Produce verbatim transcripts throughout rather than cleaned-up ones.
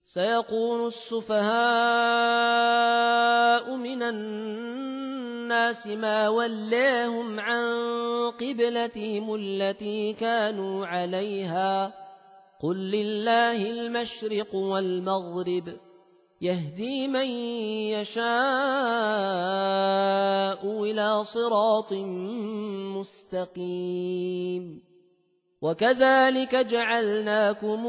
سيقول السفهاء من الناس ما ولاهم عن قبلتهم التي كانوا عليها قل لله المشرق والمغرب يهدي من يشاء إلى صراط مستقيم وكذلك جعلناكم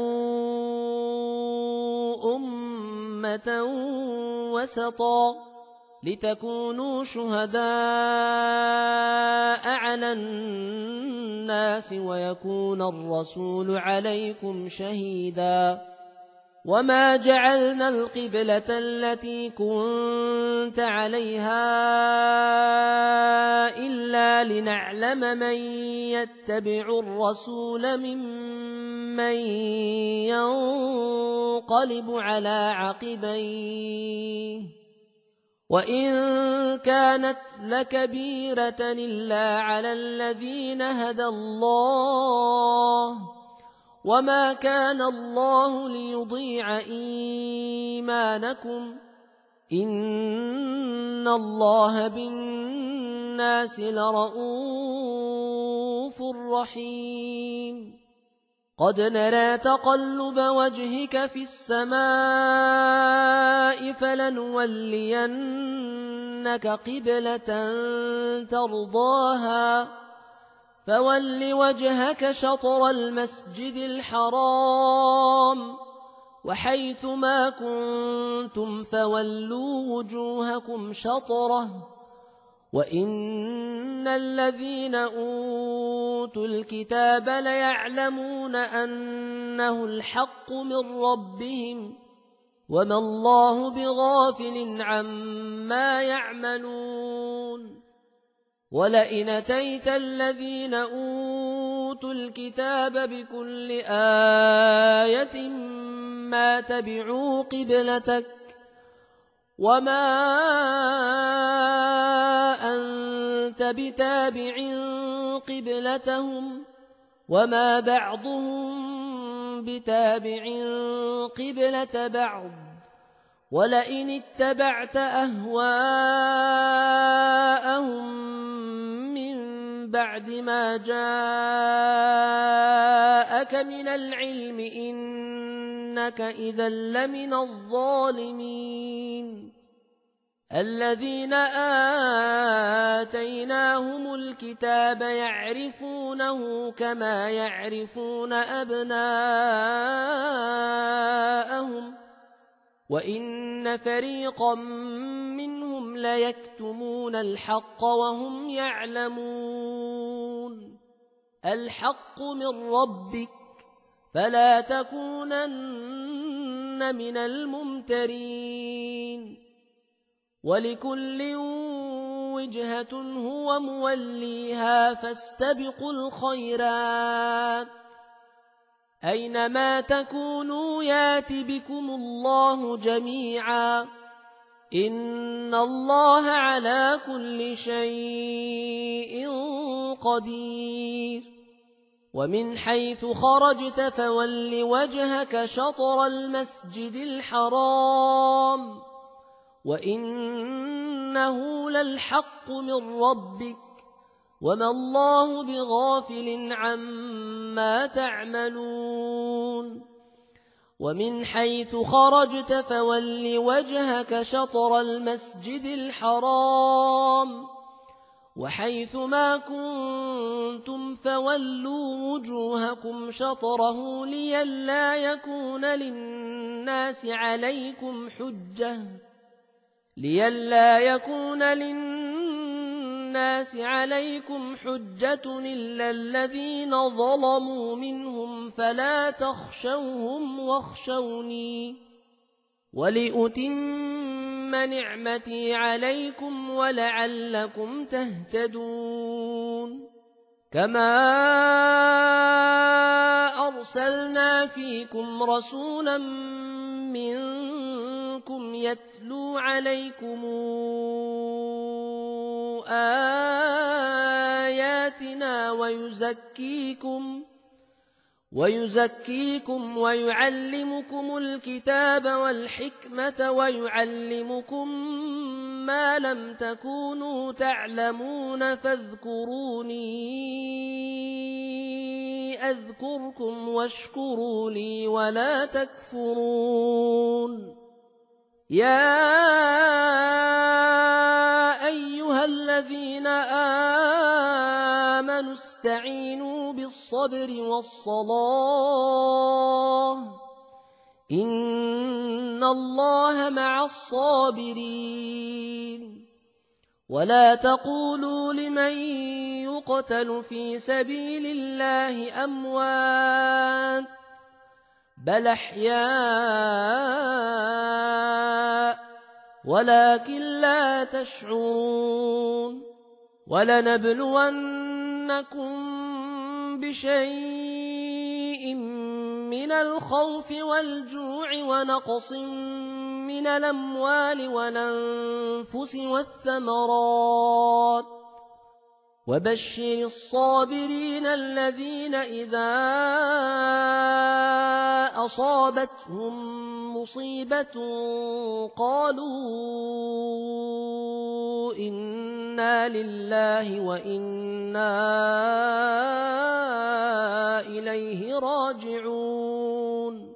أمة وسطا لتكونوا شهداء على الناس ويكون الرسول عليكم شهيدا وما جعلنا القبلة التي كنت عليها إلا لنعلم من يتبع الرسول ممن ينقلب على عقبيه وإن كانت لكبيرة إلا على الذين هدى الله وما كان الله ليضيع إيمانكم إن الله بالناس لرءوف رحيم قد نرى تقلب وجهك في السماء فلنولينك قبلة ترضاها فول وجهك شطر المسجد الحرام وحيث ما كنتم فولوا وجوهكم شطره وإن الذين أوتوا الكتاب ليعلمون أنه الحق من ربهم وما الله بغافل عما يعملون ولئن أتيت الذين أوتوا الكتاب بكل آية ما تبعوا قبلتك وما أنت بتابع قبلتهم وما بعضهم بتابع قبلة بعض ولئن اتبعت أهواءهم من بعد ما جاءك من العلم إنك إذا لمن الظالمين الذين آتيناهم الكتاب يعرفونه كما يعرفون أبناءهم وإن فريقا منهم ليكتمون الحق وهم يعلمون الحق من ربك فلا تكونن من الممترين ولكل وجهة هو موليها فاستبقوا الخيرات أينما تكونوا يات بكم الله جميعا إن الله على كل شيء قدير ومن حيث خرجت فول وجهك شطر المسجد الحرام وإنه للحق من ربك وما الله بغافل عما تعملون ومن حيث خرجت فول وجهك شطر المسجد الحرام وحيث ما كنتم فولوا وجوهكم شطره لئلا يكون للناس عليكم حجة لئلا يكون للناس عليكم حجة إلا الذين ظلموا منهم فلا تخشوهم واخشوني ولأتم نعمتي عليكم ولعلكم تهتدون كما أرسلنا فيكم رسولا منكم يتلو عليكم آياتنا ويزكيكم ويزكيكم ويعلمكم الكتاب والحكمة ويعلمكم ما لم تكونوا تعلمون فاذكروني أذكركم واشكروا لي ولا تكفرون. يا أيها الذين آمنوا استعينوا بالصبر والصلاة إن الله مع الصابرين. ولا تقولوا لمن يقتل في سبيل الله أموات بل أحياء ولكن لا تشعرون. ولنبلونكم بشيء من الخوف والجوع ونقص من الأموال والأنفس والثمرات وبشر الصابرين الذين إذا أصابتهم مصيبة قالوا إنا لله وإنا إليه راجعون.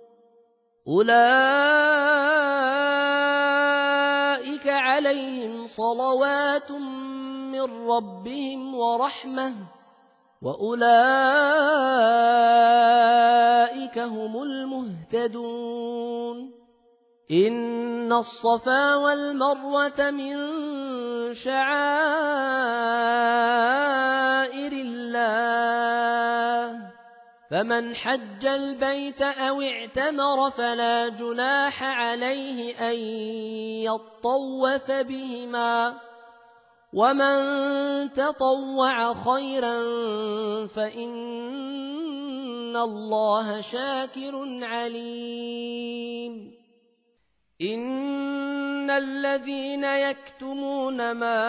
أولئك عليهم صلوات من ربهم ورحمة وأولئك هم المهتدون. إن الصفا والمروة من شعائر الله فمن حج البيت أو اعتمر فلا جناح عليه أن يطوف بهما ومن تطوع خيرا فإن الله شاكر عليم. إن الذين يكتمون ما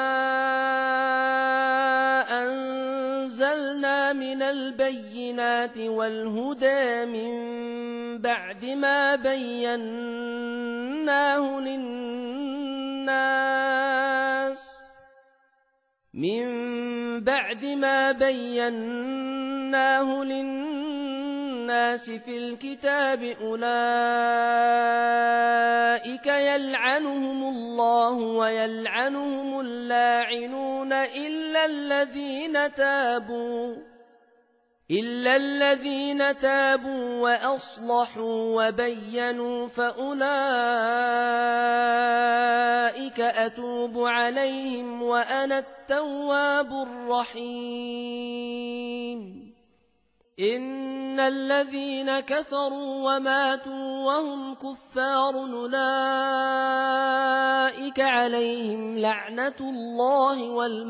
أنزلنا من البينات والهدى من بعد ما بيناه للناس من بعد ما بيناه للناس في الكتاب أولئك يلعنهم الله ويلعنهم اللاعنون إلا الذين تابوا إلا الذين تابوا وأصلحوا وبينوا فأولئك أتوب عليهم وأنا التواب الرحيم. إن الذين كفروا وماتوا وهم كفار أولئك عليهم لعنة الله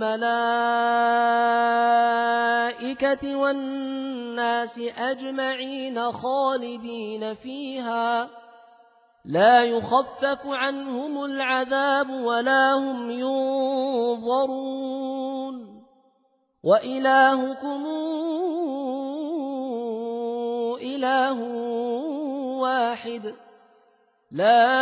والملائكة والناس أجمعين خالدين فيها لا يخفف عنهم العذاب ولا هم ينظرون. وإلهكم إله واحد لا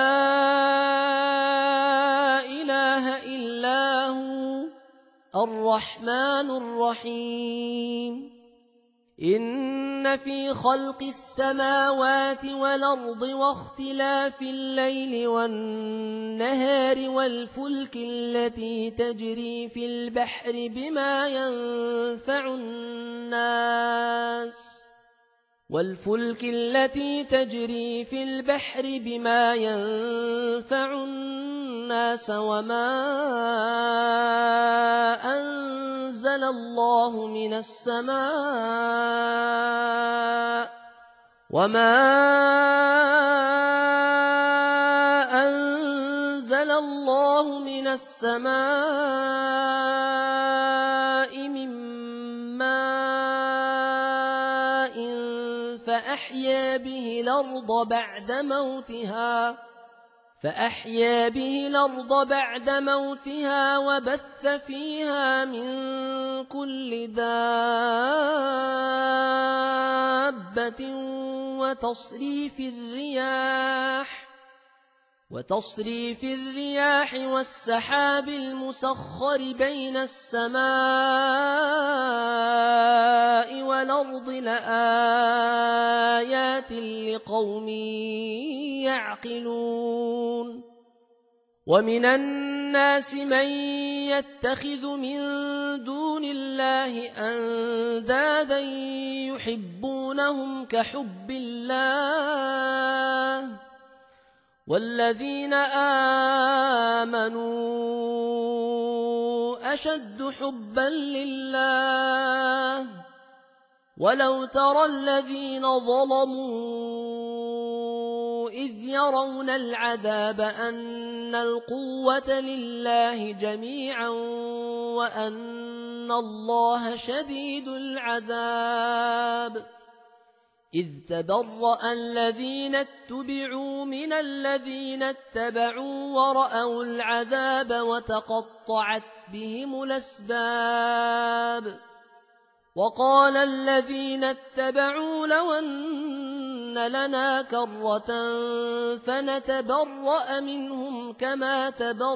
إله إلا هو الرحمن الرحيم. إن في خلق السماوات والأرض واختلاف الليل والنهار والفلك التي تجري في البحر بما ينفع الناس والفلك التي تجري في البحر بما ينفع الناس وما أنزل الله من السماء وما أنزل الله من السماء من ماء فأحيا به الأرض بعد موتها فأحيا به الأرض بعد موتها وبث فيها من كل دابة وتصريف الرياح وتصريف الرياح والسحاب المسخر بين السماء والأرض لآيات لقوم يعقلون ومن الناس من يتخذ من دون الله أندادا يحبونهم كحب الله والذين آمنوا أشد حبا لله ولو ترى الذين ظلموا إذ يرون العذاب أن القوة لله جميعا وأن الله شديد العذاب إذ تبرأ الذين اتبعوا من الذين اتبعوا ورأوا العذاب وتقطعت بهم الأسباب وقال الذين اتبعوا لو أن لنا كرة فنتبرأ منهم كما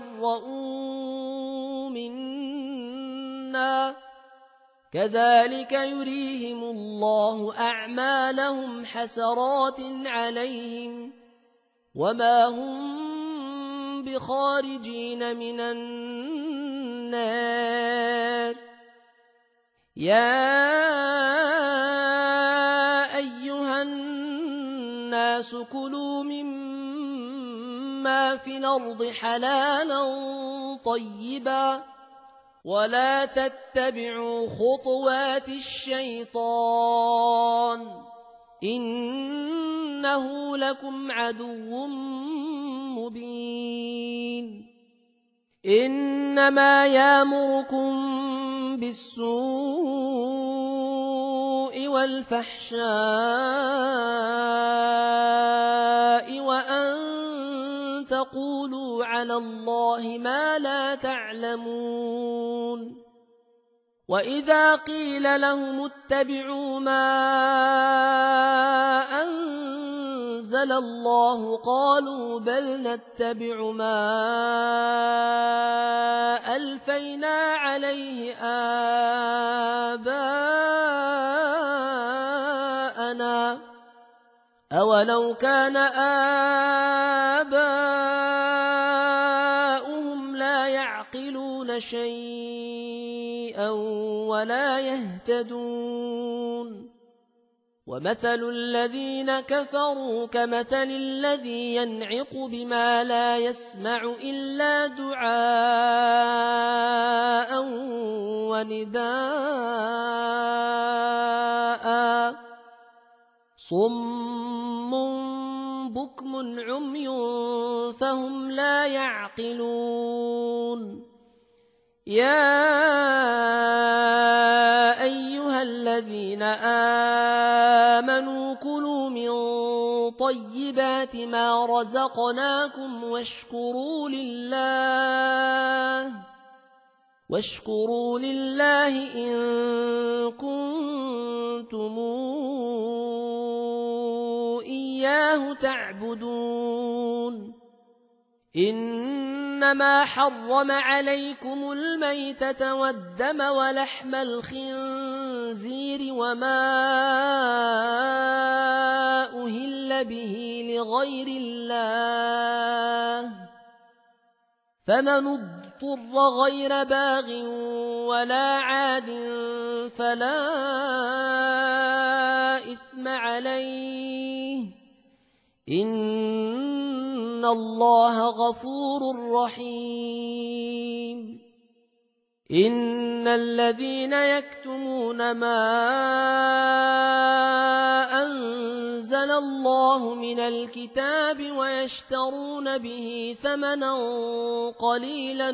تبرؤوا منا كذلك يريهم الله أعمالهم حسرات عليهم وما هم بخارجين من النار يا أيها الناس كلوا مما في الأرض حلالا طيبا ولا تتبعوا خطوات الشيطان إنه لكم عدو مبين إنما يأمركم بالسوء والفحشاء وأن تقولوا على الله ما لا تعلمون وإذا قيل لهم اتبعوا ما أنزل الله قالوا بل نتبع ما ألفينا عليه آباءنا أولو كان آباؤهم لا يعقلون شيئا ولا يهتدون ومثل الذين كفروا كمثل الذي ينعق بما لا يسمع إلا دعاء ونداء صم بكم عمي فهم لا يعقلون يا أيها الذين آمنوا كلوا من طيبات ما رزقناكم واشكروا لله واشكروا لله إن كنتم إياه تعبدون إنما حرم عليكم الميتة والدم ولحم الخنزير وما أهل به لغير الله فمن اضطر غير باغ ولا عاد فلا إثم عليه إن الله غفور رحيم إن الذين يكتمون ما أنزل الله من الكتاب ويشترون به ثمنا قليلا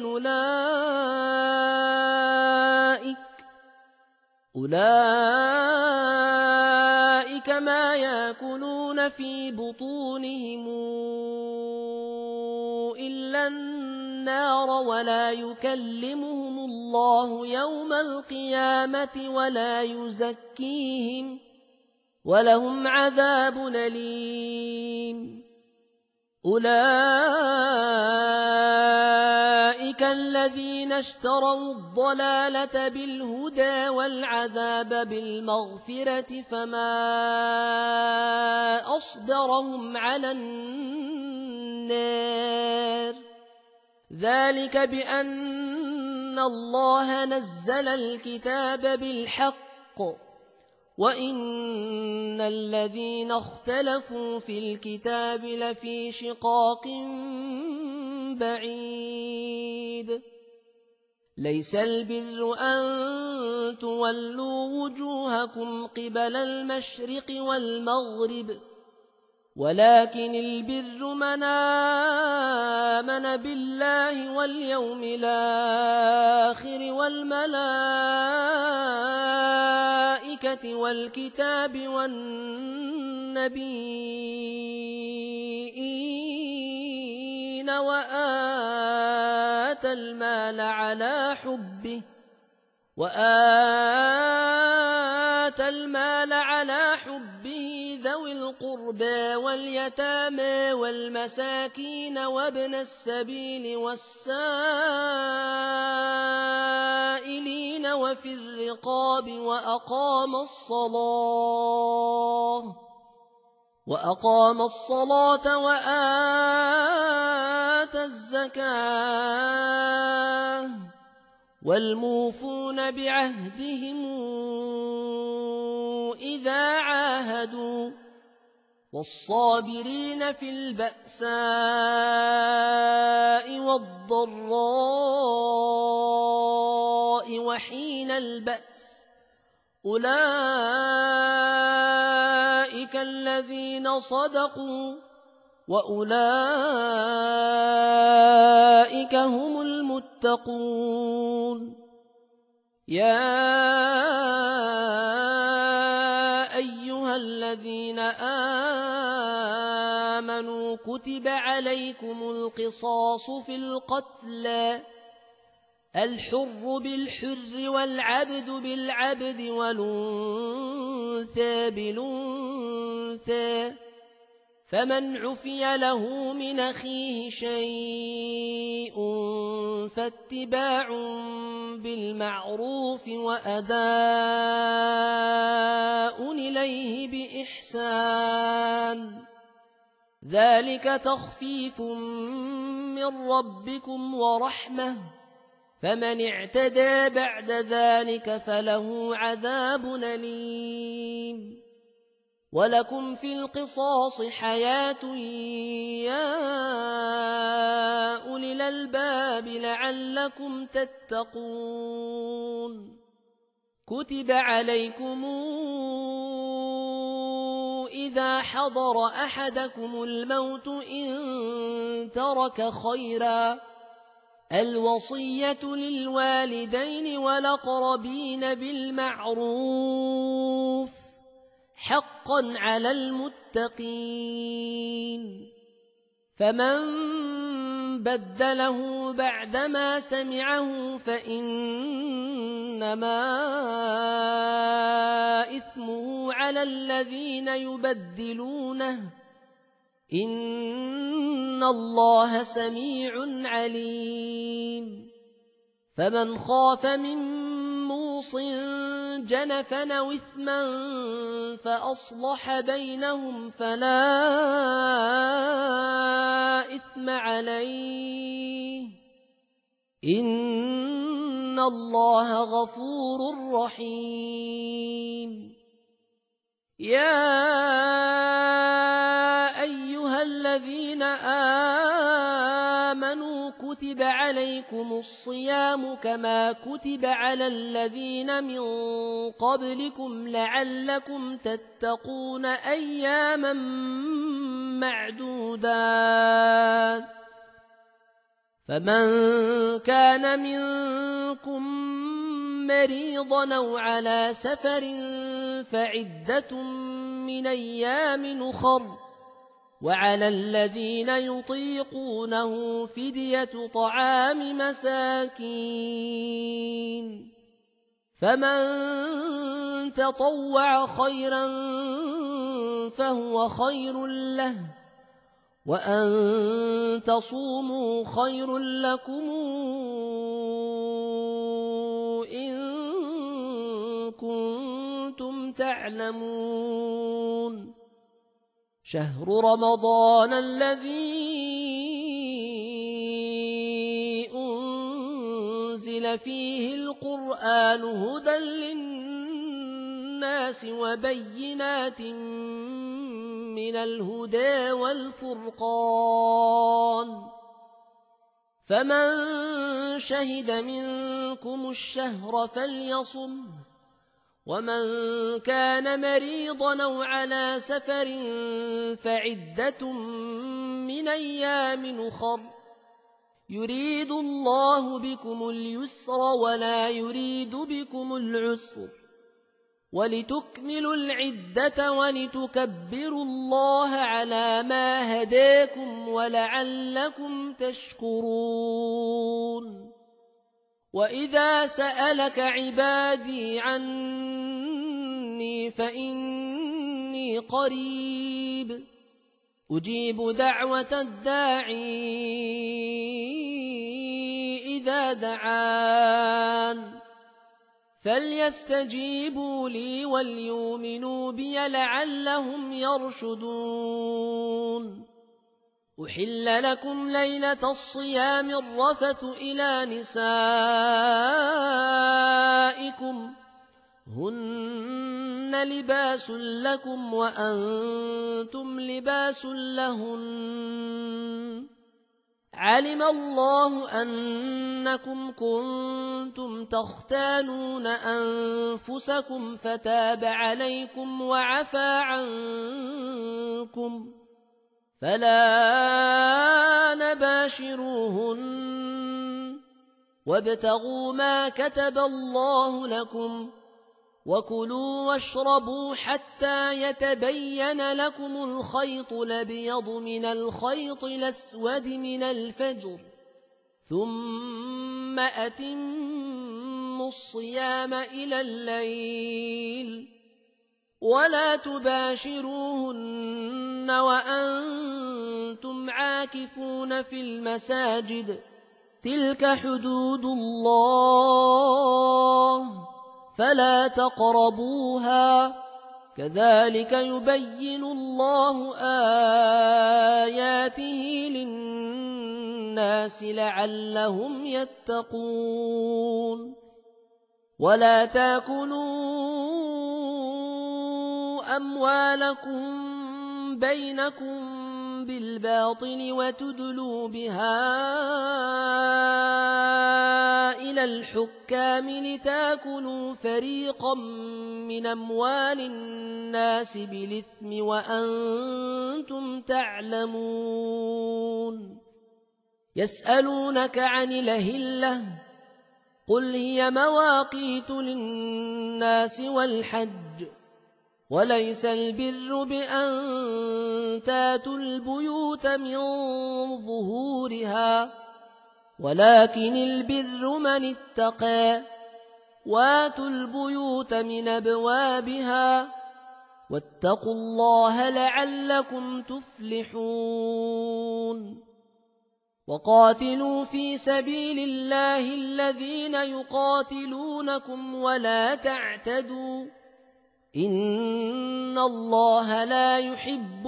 أولئك أولئك ما يأكلون في بطونهم إلا النار ولا يكلمهم الله يوم القيامة ولا يزكيهم ولهم عذاب أليم. أولئك الذين اشتروا الضلالة بالهدى والعذاب بالمغفرة فما أصبرهم على النار ذلك بأن الله نزل الكتاب بالحق وإن الذين اختلفوا في الكتاب لفي شقاق بعيد. ليس البر أن تولوا وجوهكم قبل المشرق والمغرب ولكن البر من آمن بالله واليوم الآخر والملائكة والكتاب والنبيين وآتى المال على حبه وآتى المال على حبه ذوي القربى واليتامى والمساكين وابن السبيل والسائلين وفي الرقاب وأقام الصلاة وأقام الصلاة وآتى الزكاة والموفون بعهدهم إذا عاهدوا والصابرين في البأساء والضراء وحين البأس أولئك الذين صدقوا وأولئك هم المتقون. يا أيها الذين آمنوا كتب عليكم القصاص في القتلى الحر بالحر والعبد بالعبد والأنثى بالأنثى فمن عفي له من أخيه شيء فاتباع بالمعروف وأداء إليه بإحسان ذلك تخفيف من ربكم ورحمة فمن اعتدى بعد ذلك فله عذاب أليم. ولكم في القصاص حياة يا أولي الألباب لعلكم تتقون. كتب عليكم إذا حضر أحدكم الموت إن ترك خيرا الوصية للوالدين والأقربين بالمعروف حقا على المتقين. فمن بدله بعدما سمعه فإنما إثمه على الذين يبدلونه إن الله سميع عليم. فمن خاف من موص جنفا أو إثما فأصلح بينهم فلا إثم عليه إن الله غفور رحيم. يا أيها الذين آمنوا كتب عليكم الصيام كما كتب على الذين من قبلكم لعلكم تتقون أياما معدودات. فمن كان منكم مريضا أو على سفر فعدة من أيام أخر وعلى الذين يطيقونه فدية طعام مساكين فمن تطوع خيرا فهو خير له وأن تصوموا خير لكم إن كنتم تعلمون شهر رمضان الذي أنزل فيه القرآن هدى للناس وبينات من الهدى والفرقان فمن شهد منكم الشهر فليصم ومن كان مريضا أو على سفر فعدة من أيام أخر يريد الله بكم اليسر ولا يريد بكم العسر ولتكملوا العدة ولتكبروا الله على ما هداكم ولعلكم تشكرون وإذا سألك عبادي عني فإني قريب أجيب دعوة الداعي إذا دعان فليستجيبوا لي وليؤمنوا بي لعلهم يرشدون أحل لكم ليلة الصيام الرفث إلى نسائكم هن لباس لكم وأنتم لباس لهن علم الله أنكم كنتم تختانون أنفسكم فتاب عليكم وعفى عنكم فلا نباشروهن وابتغوا ما كتب الله لكم وكلوا واشربوا حتى يتبين لكم الخيط الأبيض من الخيط الأسود من الفجر ثم أتموا الصيام إلى الليل ولا تباشروهن وأنتم عاكفون في المساجد تلك حدود الله فلا تقربوها كذلك يبين الله آياته للناس لعلهم يتقون ولا تأكلوا أموالكم بينكم بالباطل وتدلوا بها إلى الحكام لتأكلوا فريقا من أموال الناس بالإثم وأنتم تعلمون يسألونك عن الأهلة قل هي مواقيت للناس والحج وليس البر بأن تاتوا البيوت من ظهورها ولكن البر من اتقى واتوا البيوت من أبوابها واتقوا الله لعلكم تفلحون وقاتلوا في سبيل الله الذين يقاتلونكم ولا تعتدوا إن الله لا يحب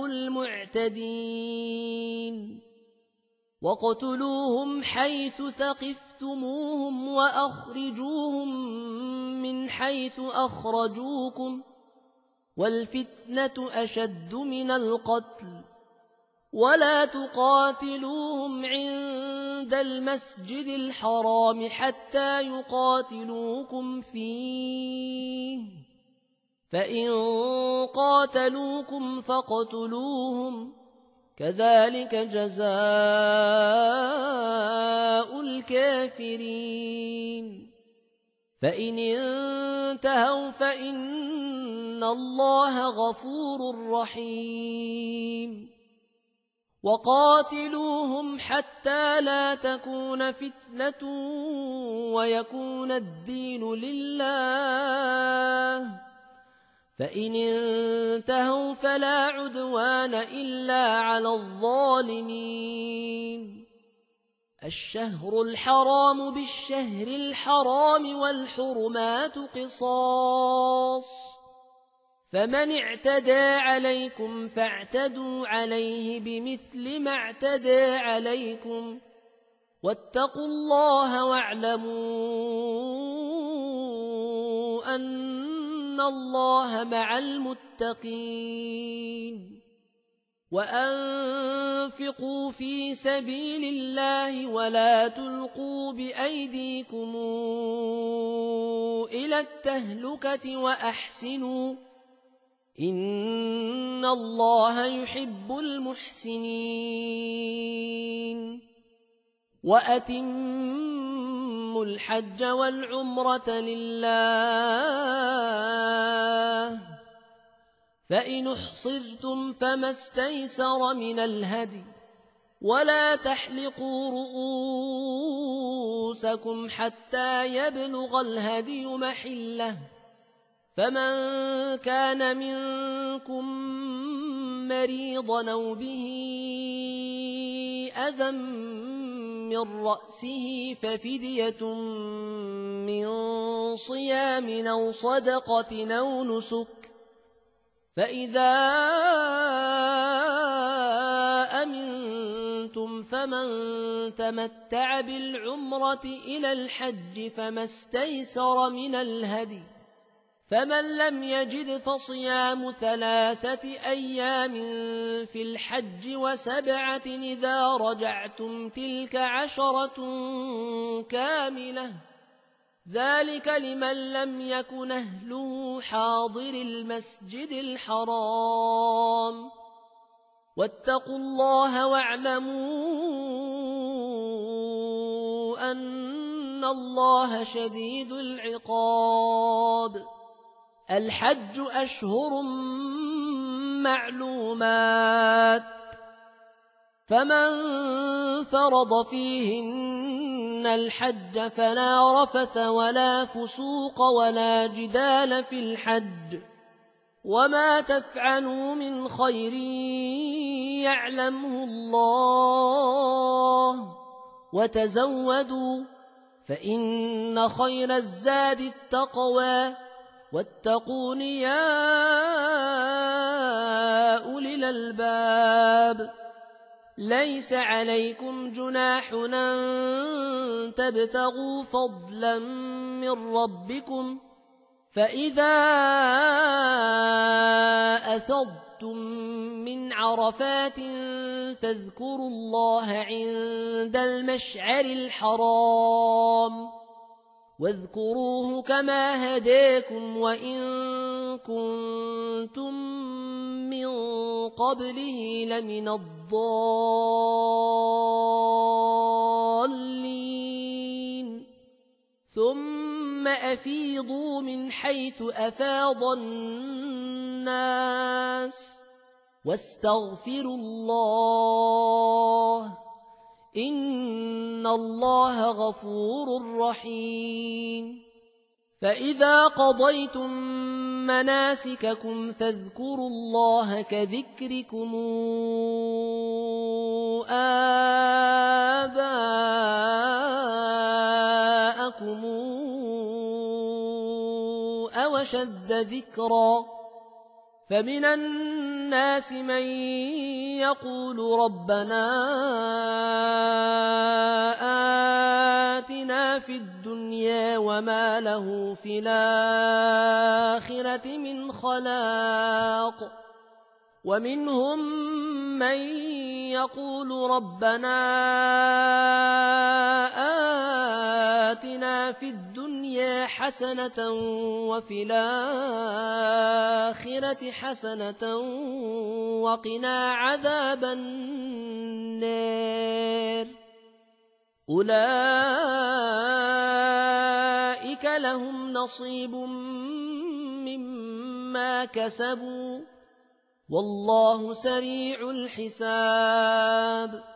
المعتدين وقتلوهم حيث ثقفتموهم وأخرجوهم من حيث أخرجوكم والفتنة أشد من القتل ولا تقاتلوهم عند المسجد الحرام حتى يقاتلوكم فيه فإن قاتلوكم فاقتلوهم كذلك جزاء الكافرين فإن انتهوا فإن الله غفور رحيم وقاتلوهم حتى لا تكون فتنة ويكون الدين لله، فإن انتهوا فلا عدوان إلا على الظالمين. الشهر الحرام بالشهر الحرام والحرمات قصاص، فمن اعتدى عليكم فاعتدوا عليه بمثل ما اعتدى عليكم، واتقوا الله واعلموا أن الله مع المتقين. وأنفقوا في سبيل الله ولا تلقوا بأيديكم إلى التهلكة وأحسنوا إن الله يحب المحسنين. وأتموا الحج والعمرة لله، فإن احصرتم فما استيسر من الهدي، ولا تحلقوا رؤوسكم حتى يبلغ الهدي محله، فمن كان منكم مريضا أو به أذى من رأسه ففدية من صيام أو صدقة أو نسك، فإذا أمنتم فمن تمتع بالعمرة إلى الحج فما استيسر من الهدي، فمن لم يجد فصيام ثلاثة أيام في الحج وسبعة إذا رجعتم تلك عشرة كاملة، ذلك لمن لم يكن أهله حاضر المسجد الحرام. واتقوا الله واعلموا أن الله شديد العقاب. الحج أشهر معلومات، فمن فرض فيهن الحج فلا رفث ولا فسوق ولا جدال في الحج، وما تفعلوا من خير يعلمه الله، وتزودوا فإن خير الزاد التقوى، واتقون يا أولي الألباب. ليس عليكم جناح أن تبتغوا فضلا من ربكم، فإذا أفضتم من عرفات فاذكروا الله عند المشعر الحرام، واذكروه كما هداكم وإن كنتم من قبله لمن الضالين. ثم أفيضوا من حيث أفاض الناس واستغفروا الله إن الله غفور رحيم. فإذا قضيتم مناسككم فاذكروا الله كذكركم آباءكم أو أشد ذكرا، فمن الناس من يقول ربنا آتنا في الدنيا وما له في الآخرة من خلاق، ومنهم من يقول ربنا آتنا في الدنيا حسنة وفي الآخرة حسنة وقنا عذاب النار. أولئك لهم نصيب مما كسبوا والله سريع الحساب